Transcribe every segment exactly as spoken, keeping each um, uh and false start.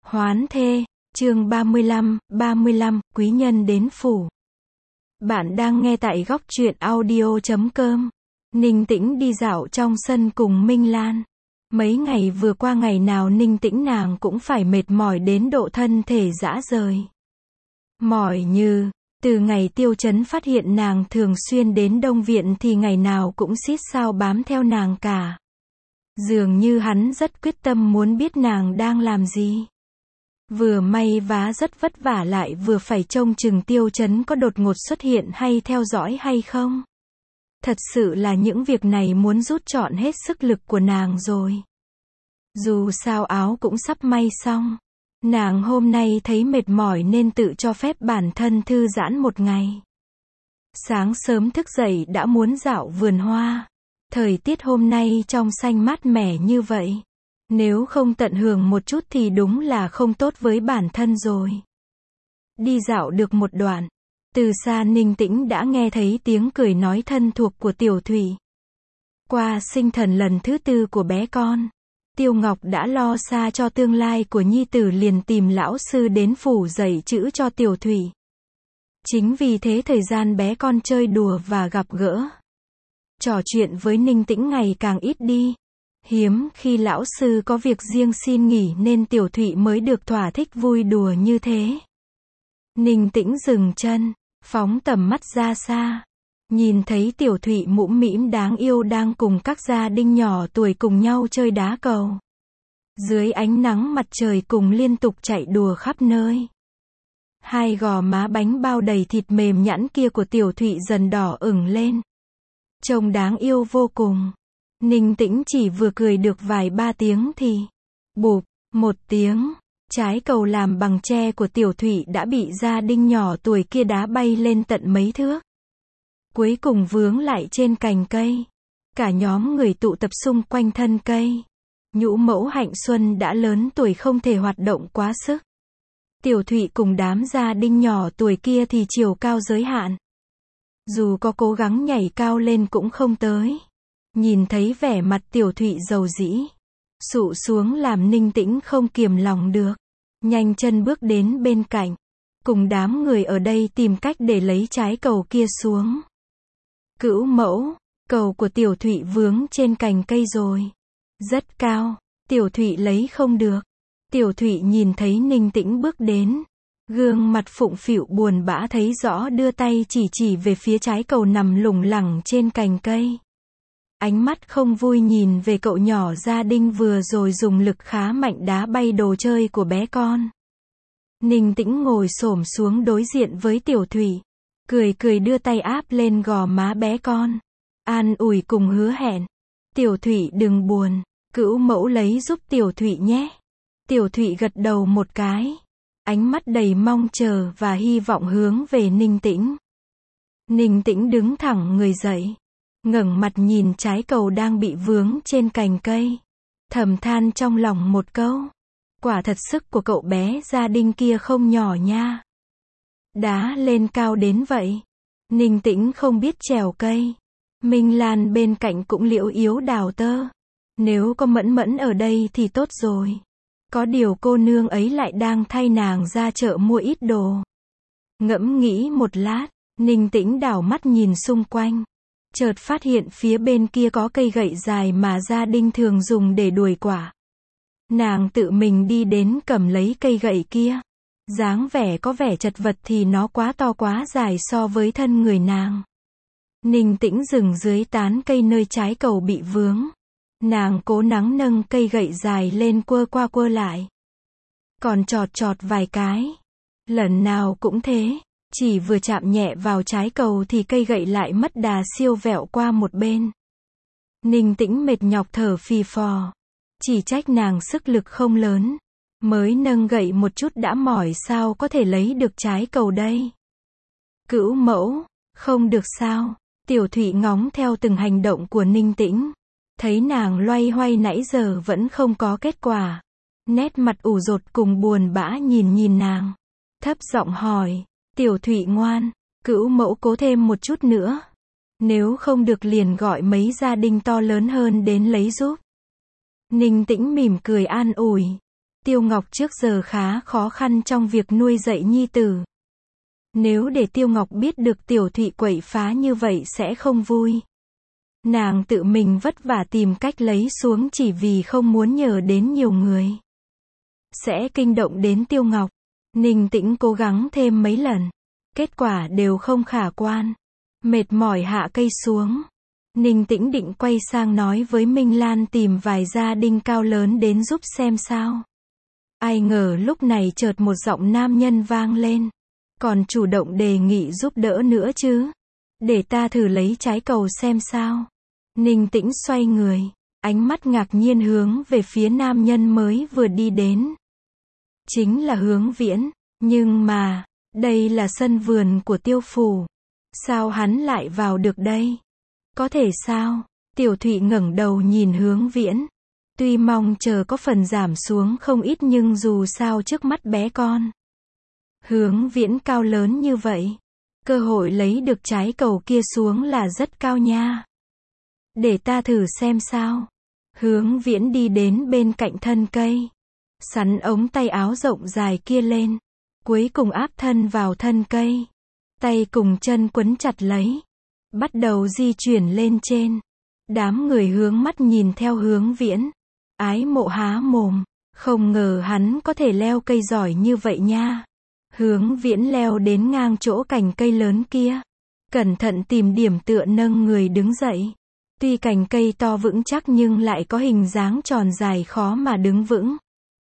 Hoán thê, chương ba mươi lăm, ba mươi lăm, quý nhân đến phủ. Bạn đang nghe tại góc truyện audio chấm com. Ninh Tĩnh đi dạo trong sân cùng Minh Lan. Mấy ngày vừa qua ngày nào Ninh Tĩnh nàng cũng phải mệt mỏi đến độ thân thể rã rời. Mỏi như, từ ngày Tiêu Chấn phát hiện nàng thường xuyên đến Đông Viện thì ngày nào cũng xít sao bám theo nàng cả. Dường như hắn rất quyết tâm muốn biết nàng đang làm gì. Vừa may vá rất vất vả lại vừa phải trông chừng Tiêu Chấn có đột ngột xuất hiện hay theo dõi hay không. Thật sự là những việc này muốn rút trọn hết sức lực của nàng rồi. Dù sao áo cũng sắp may xong. Nàng hôm nay thấy mệt mỏi nên tự cho phép bản thân thư giãn một ngày. Sáng sớm thức dậy đã muốn dạo vườn hoa. Thời tiết hôm nay trong xanh mát mẻ như vậy. Nếu không tận hưởng một chút thì đúng là không tốt với bản thân rồi. Đi dạo được một đoạn. Từ xa Ninh Tĩnh đã nghe thấy tiếng cười nói thân thuộc của Tiểu Thụy. Qua sinh thần lần thứ tư của bé con. Tiêu Ngọc đã lo xa cho tương lai của nhi tử liền tìm lão sư đến phủ dạy chữ cho Tiểu Thụy. Chính vì thế thời gian bé con chơi đùa và gặp gỡ, trò chuyện với Ninh Tĩnh ngày càng ít đi. Hiếm khi lão sư có việc riêng xin nghỉ nên Tiểu Thụy mới được thỏa thích vui đùa như thế. Ninh Tĩnh dừng chân, phóng tầm mắt ra xa. Nhìn thấy Tiểu Thụy mũm mĩm đáng yêu đang cùng các gia đình nhỏ tuổi cùng nhau chơi đá cầu. Dưới ánh nắng mặt trời cùng liên tục chạy đùa khắp nơi. Hai gò má bánh bao đầy thịt mềm nhẵn kia của Tiểu Thụy dần đỏ ửng lên. Trông đáng yêu vô cùng. Ninh Tĩnh chỉ vừa cười được vài ba tiếng thì bụp, một tiếng, trái cầu làm bằng tre của Tiểu Thụy đã bị gia đình nhỏ tuổi kia đá bay lên tận mấy thước. Cuối cùng vướng lại trên cành cây. Cả nhóm người tụ tập xung quanh thân cây. Nhũ mẫu Hạnh Xuân đã lớn tuổi không thể hoạt động quá sức. Tiểu Thụy cùng đám gia đình nhỏ tuổi kia thì chiều cao giới hạn. Dù có cố gắng nhảy cao lên cũng không tới. Nhìn thấy vẻ mặt Tiểu Thụy dầu dĩ, sụ xuống làm Ninh Tĩnh không kiềm lòng được. Nhanh chân bước đến bên cạnh. Cùng đám người ở đây tìm cách để lấy trái cầu kia xuống. Cữu mẫu, cầu của Tiểu Thụy vướng trên cành cây rồi. Rất cao, Tiểu Thụy lấy không được. Tiểu Thụy nhìn thấy Ninh Tĩnh bước đến. Gương mặt phụng phịu buồn bã thấy rõ đưa tay chỉ chỉ về phía trái cầu nằm lủng lẳng trên cành cây. Ánh mắt không vui nhìn về cậu nhỏ gia đình vừa rồi dùng lực khá mạnh đá bay đồ chơi của bé con. Ninh Tĩnh ngồi xổm xuống đối diện với Tiểu Thụy. Cười cười đưa tay áp lên gò má bé con. An ủi cùng hứa hẹn. Tiểu Thụy đừng buồn. Cữu mẫu lấy giúp Tiểu Thụy nhé. Tiểu Thụy gật đầu một cái. Ánh mắt đầy mong chờ và hy vọng hướng về Ninh Tĩnh. Ninh Tĩnh đứng thẳng người dậy. Ngẩng mặt nhìn trái cầu đang bị vướng trên cành cây. Thầm than trong lòng một câu. Quả thật sức của cậu bé gia đình kia không nhỏ nha. Đá lên cao đến vậy. Ninh Tĩnh không biết trèo cây. Minh Lan bên cạnh cũng liễu yếu đào tơ. Nếu có Mẫn Mẫn ở đây thì tốt rồi. Có điều cô nương ấy lại đang thay nàng ra chợ mua ít đồ. Ngẫm nghĩ một lát, Ninh Tĩnh đảo mắt nhìn xung quanh. Chợt phát hiện phía bên kia có cây gậy dài mà gia đình thường dùng để đuổi quả. Nàng tự mình đi đến cầm lấy cây gậy kia. Dáng vẻ có vẻ chật vật thì nó quá to quá dài so với thân người nàng. Ninh Tĩnh dừng dưới tán cây nơi trái cầu bị vướng. Nàng cố gắng nâng cây gậy dài lên quơ qua quơ lại. Còn chọt chọt vài cái. Lần nào cũng thế. Chỉ vừa chạm nhẹ vào trái cầu thì cây gậy lại mất đà siêu vẹo qua một bên. Ninh Tĩnh mệt nhọc thở phì phò. Chỉ trách nàng sức lực không lớn. Mới nâng gậy một chút đã mỏi sao có thể lấy được trái cầu đây. Cữu mẫu, không được sao. Tiểu Thụy ngóng theo từng hành động của Ninh Tĩnh. Thấy nàng loay hoay nãy giờ vẫn không có kết quả. Nét mặt ủ rột cùng buồn bã nhìn nhìn nàng. Thấp giọng hỏi. Tiểu Thụy ngoan, cữu mẫu cố thêm một chút nữa. Nếu không được liền gọi mấy gia đình to lớn hơn đến lấy giúp. Ninh Tĩnh mỉm cười an ủi. Tiêu Ngọc trước giờ khá khó khăn trong việc nuôi dạy nhi tử. Nếu để Tiêu Ngọc biết được Tiểu Thụy quậy phá như vậy sẽ không vui. Nàng tự mình vất vả tìm cách lấy xuống chỉ vì không muốn nhờ đến nhiều người. Sẽ kinh động đến Tiêu Ngọc. Ninh Tĩnh cố gắng thêm mấy lần. Kết quả đều không khả quan. Mệt mỏi hạ cây xuống. Ninh Tĩnh định quay sang nói với Minh Lan tìm vài gia đình cao lớn đến giúp xem sao. Ai ngờ lúc này chợt một giọng nam nhân vang lên. Còn chủ động đề nghị giúp đỡ nữa chứ. Để ta thử lấy trái cầu xem sao. Ninh Tĩnh xoay người. Ánh mắt ngạc nhiên hướng về phía nam nhân mới vừa đi đến. Chính là Hướng Viễn. Nhưng mà, đây là sân vườn của Tiêu phủ. Sao hắn lại vào được đây? Có thể sao? Tiểu Thụy ngẩng đầu nhìn Hướng Viễn. Tuy mong chờ có phần giảm xuống không ít nhưng dù sao trước mắt bé con. Hướng Viễn cao lớn như vậy. Cơ hội lấy được trái cầu kia xuống là rất cao nha. Để ta thử xem sao. Hướng Viễn đi đến bên cạnh thân cây. Sắn ống tay áo rộng dài kia lên. Cuối cùng áp thân vào thân cây. Tay cùng chân quấn chặt lấy. Bắt đầu di chuyển lên trên. Đám người hướng mắt nhìn theo Hướng Viễn. Ái mộ há mồm. Không ngờ hắn có thể leo cây giỏi như vậy nha. Hướng Viễn leo đến ngang chỗ cành cây lớn kia. Cẩn thận tìm điểm tựa nâng người đứng dậy. Tuy cành cây to vững chắc nhưng lại có hình dáng tròn dài khó mà đứng vững.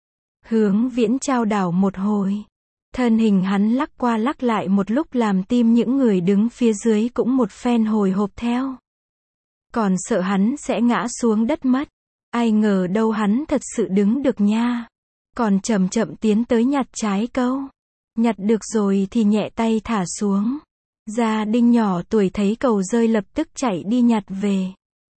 Hướng Viễn chao đảo một hồi. Thân hình hắn lắc qua lắc lại một lúc làm tim những người đứng phía dưới cũng một phen hồi hộp theo. Còn sợ hắn sẽ ngã xuống đất mất. Ai ngờ đâu hắn thật sự đứng được nha. Còn chậm chậm tiến tới nhặt trái câu. Nhặt được rồi thì nhẹ tay thả xuống. Gia đình nhỏ tuổi thấy cầu rơi lập tức chạy đi nhặt về.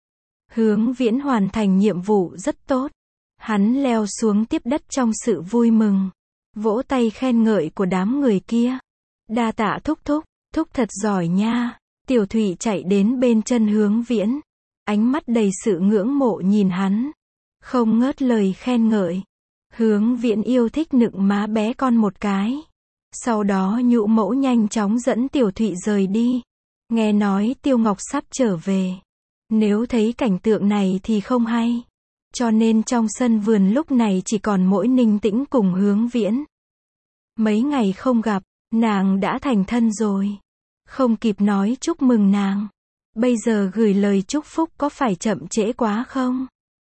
Hướng Viễn hoàn thành nhiệm vụ rất tốt. Hắn leo xuống tiếp đất trong sự vui mừng. Vỗ tay khen ngợi của đám người kia. Đa tạ thúc thúc, thúc thật giỏi nha. Tiểu Thụy chạy đến bên chân Hướng Viễn. Ánh mắt đầy sự ngưỡng mộ nhìn hắn. Không ngớt lời khen ngợi. Hướng Viễn yêu thích nựng má bé con một cái. Sau đó nhũ mẫu nhanh chóng dẫn Tiểu Thụy rời đi. Nghe nói Tiêu Ngọc sắp trở về. Nếu thấy cảnh tượng này thì không hay. Cho nên trong sân vườn lúc này chỉ còn mỗi Ninh Tĩnh cùng Hướng Viễn. Mấy ngày không gặp, nàng đã thành thân rồi. Không kịp nói chúc mừng nàng. Bây giờ gửi lời chúc phúc có phải chậm trễ quá không?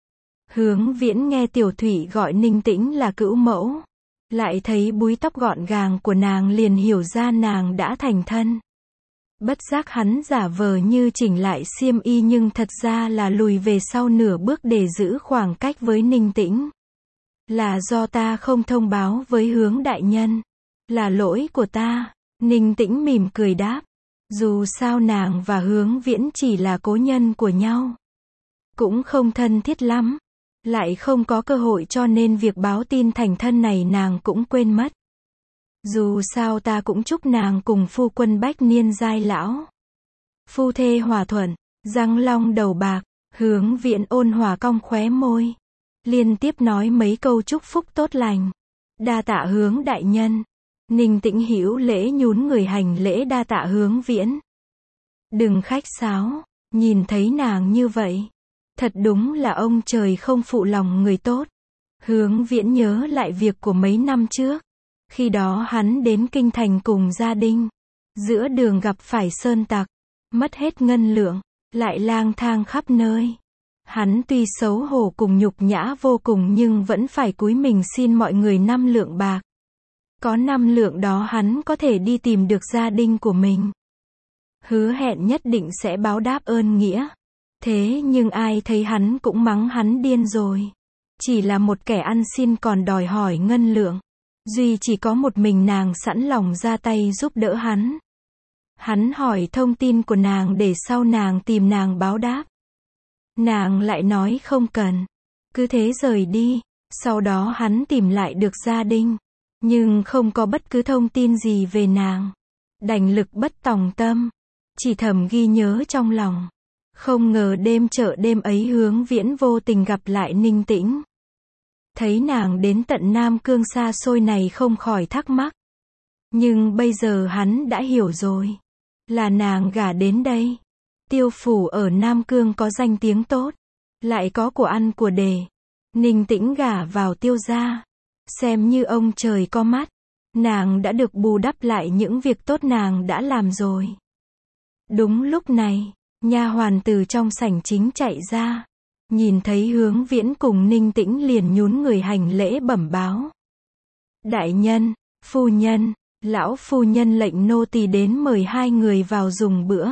Hướng Viễn nghe Tiểu Thụy gọi Ninh Tĩnh là cữu mẫu. Lại thấy búi tóc gọn gàng của nàng liền hiểu ra nàng đã thành thân. Bất giác hắn giả vờ như chỉnh lại xiêm y nhưng thật ra là lùi về sau nửa bước để giữ khoảng cách với Ninh Tĩnh. Là do ta không thông báo với Hướng đại nhân. Là lỗi của ta. Ninh Tĩnh mỉm cười đáp. Dù sao nàng và Hướng Viễn chỉ là cố nhân của nhau. Cũng không thân thiết lắm. Lại không có cơ hội cho nên việc báo tin thành thân này nàng cũng quên mất. Dù sao ta cũng chúc nàng cùng phu quân bách niên giai lão. Phu thê hòa thuận, răng long đầu bạc. Hướng Viễn ôn hòa cong khóe môi. Liên tiếp nói mấy câu chúc phúc tốt lành. Đa tạ Hướng đại nhân. Ninh Tĩnh hữu lễ nhún người hành lễ đa tạ Hướng Viễn. Đừng khách sáo, nhìn thấy nàng như vậy. Thật đúng là ông trời không phụ lòng người tốt. Hướng Viễn nhớ lại việc của mấy năm trước. Khi đó hắn đến kinh thành cùng gia đình. Giữa đường gặp phải sơn tặc. Mất hết ngân lượng. Lại lang thang khắp nơi. Hắn tuy xấu hổ cùng nhục nhã vô cùng nhưng vẫn phải cúi mình xin mọi người năm lượng bạc. Có năm lượng đó hắn có thể đi tìm được gia đình của mình. Hứa hẹn nhất định sẽ báo đáp ơn nghĩa. Thế nhưng ai thấy hắn cũng mắng hắn điên rồi. Chỉ là một kẻ ăn xin còn đòi hỏi ngân lượng. Duy chỉ có một mình nàng sẵn lòng ra tay giúp đỡ hắn. Hắn hỏi thông tin của nàng để sau nàng tìm nàng báo đáp. Nàng lại nói không cần. Cứ thế rời đi. Sau đó hắn tìm lại được gia đình. Nhưng không có bất cứ thông tin gì về nàng. Đành lực bất tòng tâm. Chỉ thầm ghi nhớ trong lòng. Không ngờ đêm chợ đêm ấy Hướng Viễn vô tình gặp lại Ninh Tĩnh. Thấy nàng đến tận Nam Cương xa xôi này không khỏi thắc mắc. Nhưng bây giờ hắn đã hiểu rồi. Là nàng gả đến đây. Tiêu phủ ở Nam Cương có danh tiếng tốt. Lại có của ăn của để. Ninh Tĩnh gả vào Tiêu gia. Xem như ông trời có mắt. Nàng đã được bù đắp lại những việc tốt nàng đã làm rồi. Đúng lúc này, nha hoàn từ trong sảnh chính chạy ra. Nhìn thấy Hướng Viễn cùng Ninh Tĩnh liền nhún người hành lễ bẩm báo. Đại nhân, phu nhân, lão phu nhân lệnh nô tỳ đến mời hai người vào dùng bữa.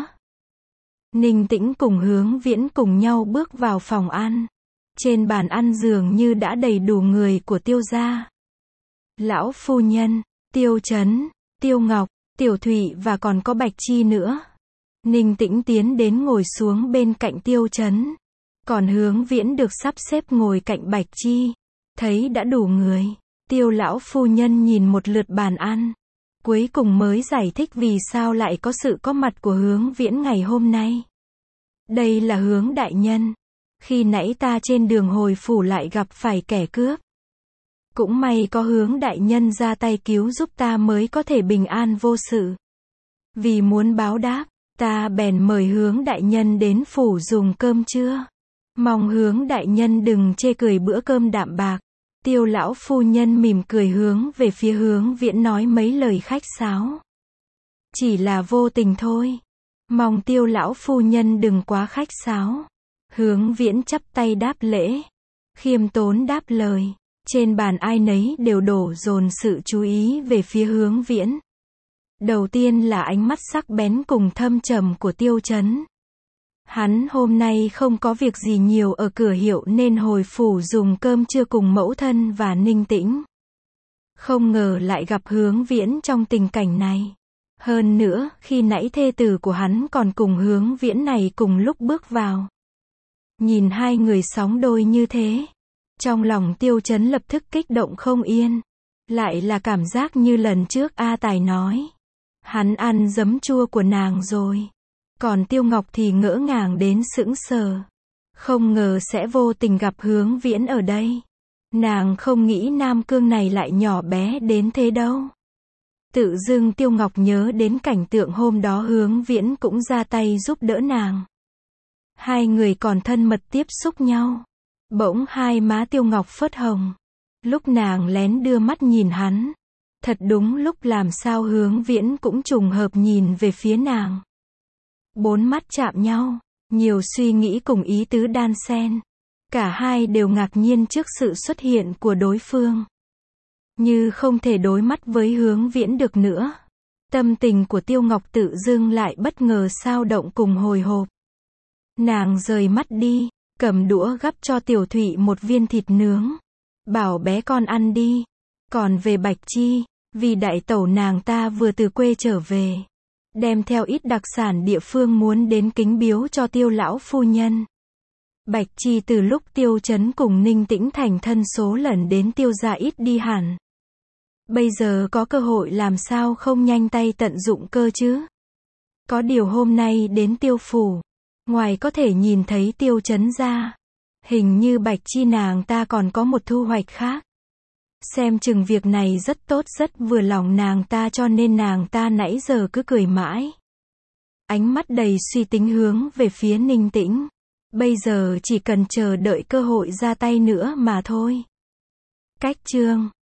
Ninh Tĩnh cùng Hướng Viễn cùng nhau bước vào phòng ăn. Trên bàn ăn dường như đã đầy đủ người của Tiêu gia. Lão phu nhân, Tiêu Chấn, Tiêu Ngọc, Tiểu Thụy và còn có Bạch Chi nữa. Ninh Tĩnh tiến đến ngồi xuống bên cạnh Tiêu Chấn. Còn Hướng Viễn được sắp xếp ngồi cạnh Bạch Chi. Thấy đã đủ người. Tiêu lão phu nhân nhìn một lượt bàn ăn. Cuối cùng mới giải thích vì sao lại có sự có mặt của Hướng Viễn ngày hôm nay. Đây là Hướng đại nhân. Khi nãy ta trên đường hồi phủ lại gặp phải kẻ cướp. Cũng may có Hướng đại nhân ra tay cứu giúp ta mới có thể bình an vô sự. Vì muốn báo đáp, ta bèn mời Hướng đại nhân đến phủ dùng cơm trưa. Mong Hướng đại nhân đừng chê cười bữa cơm đạm bạc. Tiêu lão phu nhân mỉm cười hướng về phía Hướng Viễn nói mấy lời khách sáo. Chỉ là vô tình thôi. Mong Tiêu lão phu nhân đừng quá khách sáo. Hướng Viễn chắp tay đáp lễ. Khiêm tốn đáp lời. Trên bàn ai nấy đều đổ dồn sự chú ý về phía Hướng Viễn. Đầu tiên là ánh mắt sắc bén cùng thâm trầm của Tiêu Chấn. Hắn hôm nay không có việc gì nhiều ở cửa hiệu nên hồi phủ dùng cơm trưa cùng mẫu thân và Ninh Tĩnh. Không ngờ lại gặp Hướng Viễn trong tình cảnh này. Hơn nữa, khi nãy thê tử của hắn còn cùng Hướng Viễn này cùng lúc bước vào. Nhìn hai người sóng đôi như thế. Trong lòng Tiêu Chấn lập tức kích động không yên. Lại là cảm giác như lần trước A Tài nói. Hắn ăn giấm chua của nàng rồi. Còn Tiêu Ngọc thì ngỡ ngàng đến sững sờ. Không ngờ sẽ vô tình gặp Hướng Viễn ở đây. Nàng không nghĩ Nam Cương này lại nhỏ bé đến thế đâu. Tự dưng Tiêu Ngọc nhớ đến cảnh tượng hôm đó Hướng Viễn cũng ra tay giúp đỡ nàng. Hai người còn thân mật tiếp xúc nhau. Bỗng hai má Tiêu Ngọc phớt hồng. Lúc nàng lén đưa mắt nhìn hắn. Thật đúng lúc làm sao Hướng Viễn cũng trùng hợp nhìn về phía nàng. Bốn mắt chạm nhau. Nhiều suy nghĩ cùng ý tứ đan xen. Cả hai đều ngạc nhiên trước sự xuất hiện của đối phương. Như không thể đối mắt với Hướng Viễn được nữa. Tâm tình của Tiêu Ngọc tự dưng lại bất ngờ xao động cùng hồi hộp. Nàng rời mắt đi, cầm đũa gắp cho Tiểu Thụy một viên thịt nướng. Bảo bé con ăn đi. Còn về Bạch Chi, vì đại tẩu nàng ta vừa từ quê trở về. Đem theo ít đặc sản địa phương muốn đến kính biếu cho Tiêu lão phu nhân. Bạch Chi từ lúc Tiêu Chấn cùng Ninh Tĩnh thành thân số lần đến Tiêu gia ít đi hẳn. Bây giờ có cơ hội làm sao không nhanh tay tận dụng cơ chứ. Có điều hôm nay đến Tiêu phủ. Ngoài có thể nhìn thấy Tiêu Chấn ra. Hình như Bạch Chi nàng ta còn có một thu hoạch khác. Xem chừng việc này rất tốt rất vừa lòng nàng ta cho nên nàng ta nãy giờ cứ cười mãi. Ánh mắt đầy suy tính hướng về phía Ninh Tĩnh. Bây giờ chỉ cần chờ đợi cơ hội ra tay nữa mà thôi. Cách chương